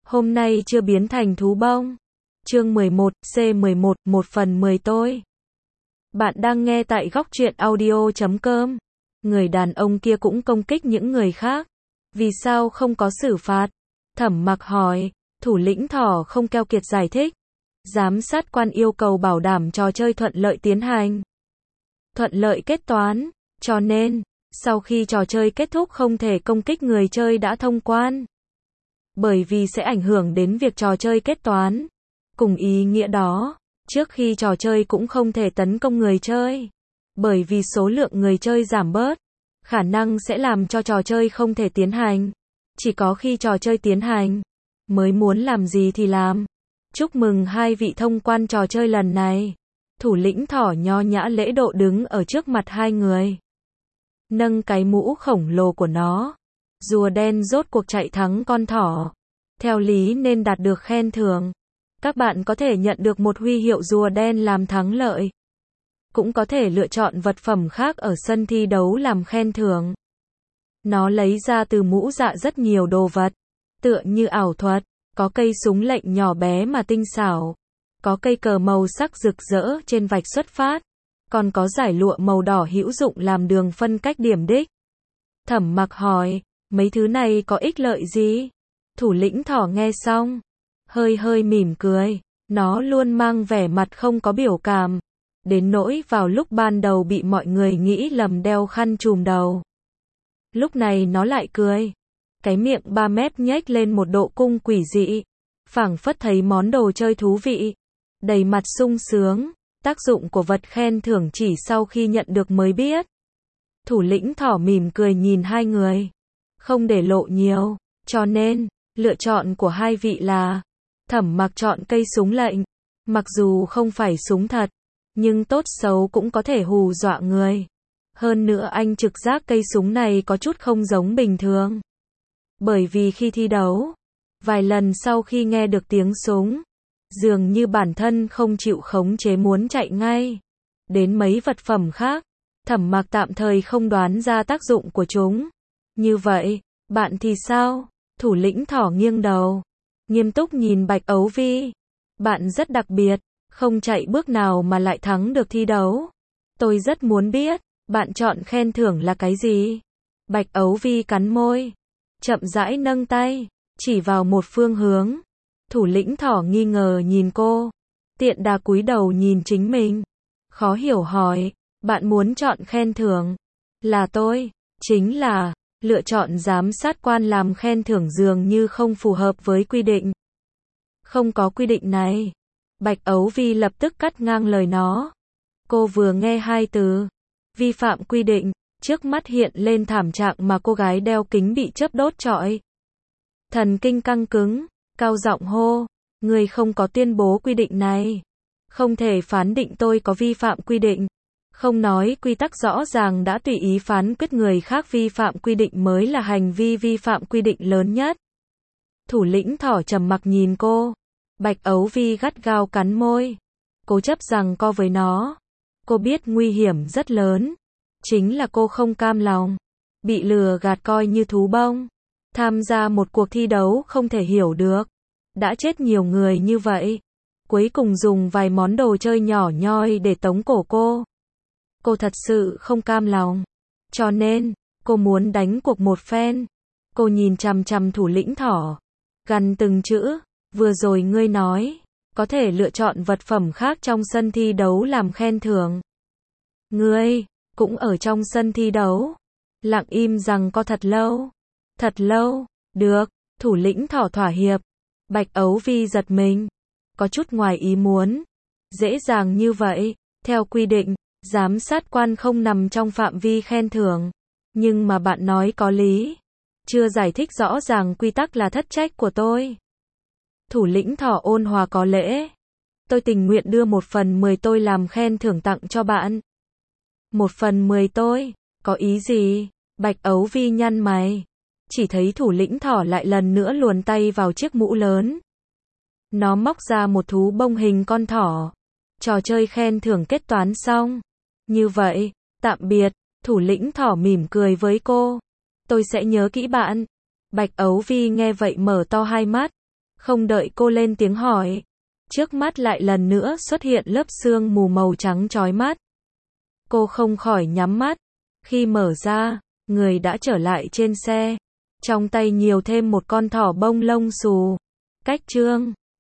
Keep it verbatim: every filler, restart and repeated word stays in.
Hôm nay chưa biến thành thú bông. Chương mười một, C mười một, một phần mười tôi. Bạn đang nghe tại góc truyện audio chấm com. Người đàn ông kia cũng công kích những người khác. Vì sao không có xử phạt? Thẩm Mặc hỏi. Thủ lĩnh Thỏ không keo kiệt giải thích. Giám sát quan yêu cầu bảo đảm trò chơi thuận lợi tiến hành. Thuận lợi kết toán. Cho nên, sau khi trò chơi kết thúc không thể công kích người chơi đã thông quan. Bởi vì sẽ ảnh hưởng đến việc trò chơi kết toán. Cùng ý nghĩa đó, trước khi trò chơi cũng không thể tấn công người chơi. Bởi vì số lượng người chơi giảm bớt, khả năng sẽ làm cho trò chơi không thể tiến hành. Chỉ có khi trò chơi tiến hành, mới muốn làm gì thì làm. Chúc mừng hai vị thông quan trò chơi lần này. Thủ lĩnh Thỏ nho nhã lễ độ đứng ở trước mặt hai người. Nâng cái mũ khổng lồ của nó. Rùa đen rốt cuộc chạy thắng con thỏ. Theo lý nên đạt được khen thưởng. Các bạn có thể nhận được một huy hiệu rùa đen làm thắng lợi. Cũng có thể lựa chọn vật phẩm khác ở sân thi đấu làm khen thưởng. Nó lấy ra từ mũ dạ rất nhiều đồ vật. Tựa như ảo thuật. Có cây súng lệnh nhỏ bé mà tinh xảo. Có cây cờ màu sắc rực rỡ trên vạch xuất phát. Còn có giải lụa màu đỏ hữu dụng làm đường phân cách điểm đích. Thẩm Mặc hỏi, mấy thứ này có ích lợi gì? Thủ lĩnh Thỏ nghe xong, hơi hơi mỉm cười. Nó luôn mang vẻ mặt không có biểu cảm. Đến nỗi vào lúc ban đầu bị mọi người nghĩ lầm đeo khăn trùm đầu. Lúc này nó lại cười. Cái miệng ba mép nhếch lên một độ cung quỷ dị. Phảng phất thấy món đồ chơi thú vị. Đầy mặt sung sướng. Tác dụng của vật khen thưởng chỉ sau khi nhận được mới biết. Thủ lĩnh Thỏ mỉm cười nhìn hai người. Không để lộ nhiều. Cho nên, lựa chọn của hai vị là Thẩm Mặc chọn cây súng lệnh. Mặc dù không phải súng thật, nhưng tốt xấu cũng có thể hù dọa người. Hơn nữa anh trực giác cây súng này có chút không giống bình thường. Bởi vì khi thi đấu, vài lần sau khi nghe được tiếng súng, dường như bản thân không chịu khống chế muốn chạy ngay. Đến mấy vật phẩm khác, Thẩm Mặc tạm thời không đoán ra tác dụng của chúng. Như vậy, bạn thì sao? Thủ lĩnh Thỏ nghiêng đầu, nghiêm túc nhìn Bạch Ấu Vi. Bạn rất đặc biệt, không chạy bước nào mà lại thắng được thi đấu. Tôi rất muốn biết, bạn chọn khen thưởng là cái gì? Bạch Ấu Vi cắn môi, chậm rãi nâng tay, chỉ vào một phương hướng. Thủ lĩnh Thỏ nghi ngờ nhìn cô, tiện đà cúi đầu nhìn chính mình. Khó hiểu hỏi, bạn muốn chọn khen thưởng? Là tôi, chính là, lựa chọn giám sát quan làm khen thưởng dường như không phù hợp với quy định. Không có quy định này. Bạch Ấu Vi lập tức cắt ngang lời nó. Cô vừa nghe hai từ vi phạm quy định, trước mắt hiện lên thảm trạng mà cô gái đeo kính bị chớp đốt trọi. Thần kinh căng cứng, cao giọng hô, người không có tuyên bố quy định này. Không thể phán định tôi có vi phạm quy định. Không nói quy tắc rõ ràng đã tùy ý phán quyết người khác vi phạm quy định mới là hành vi vi phạm quy định lớn nhất. Thủ lĩnh Thỏ trầm mặc nhìn cô. Bạch Ấu Vi gắt gao cắn môi. Cố chấp rằng co với nó. Cô biết nguy hiểm rất lớn. Chính là cô không cam lòng. Bị lừa gạt coi như thú bông. Tham gia một cuộc thi đấu không thể hiểu được. Đã chết nhiều người như vậy. Cuối cùng dùng vài món đồ chơi nhỏ nhoi để tống cổ cô. Cô thật sự không cam lòng. Cho nên, cô muốn đánh cuộc một phen. Cô nhìn chằm chằm thủ lĩnh Thỏ. Gằn từng chữ. Vừa rồi ngươi nói, có thể lựa chọn vật phẩm khác trong sân thi đấu làm khen thưởng. Ngươi, cũng ở trong sân thi đấu. Lặng im rằng co thật lâu. Thật lâu, được, thủ lĩnh Thỏ thỏa hiệp. Bạch Ấu Vi giật mình. Có chút ngoài ý muốn. Dễ dàng như vậy, theo quy định, giám sát quan không nằm trong phạm vi khen thưởng. Nhưng mà bạn nói có lý. Chưa giải thích rõ ràng quy tắc là thất trách của tôi. Thủ lĩnh Thỏ ôn hòa có lễ. Tôi tình nguyện đưa một phần mười tôi làm khen thưởng tặng cho bạn. Một phần mười tôi, có ý gì? Bạch Ấu Vi nhăn mày. Chỉ thấy thủ lĩnh Thỏ lại lần nữa luồn tay vào chiếc mũ lớn. Nó móc ra một thú bông hình con thỏ. Trò chơi khen thưởng kết toán xong. Như vậy, tạm biệt. Thủ lĩnh Thỏ mỉm cười với cô. Tôi sẽ nhớ kỹ bạn. Bạch Ấu Vi nghe vậy mở to hai mắt. Không đợi cô lên tiếng hỏi, trước mắt lại lần nữa xuất hiện lớp sương mù màu trắng chói mắt. Cô không khỏi nhắm mắt. Khi mở ra, người đã trở lại trên xe. Trong tay nhiều thêm một con thỏ bông lông xù. Cách chương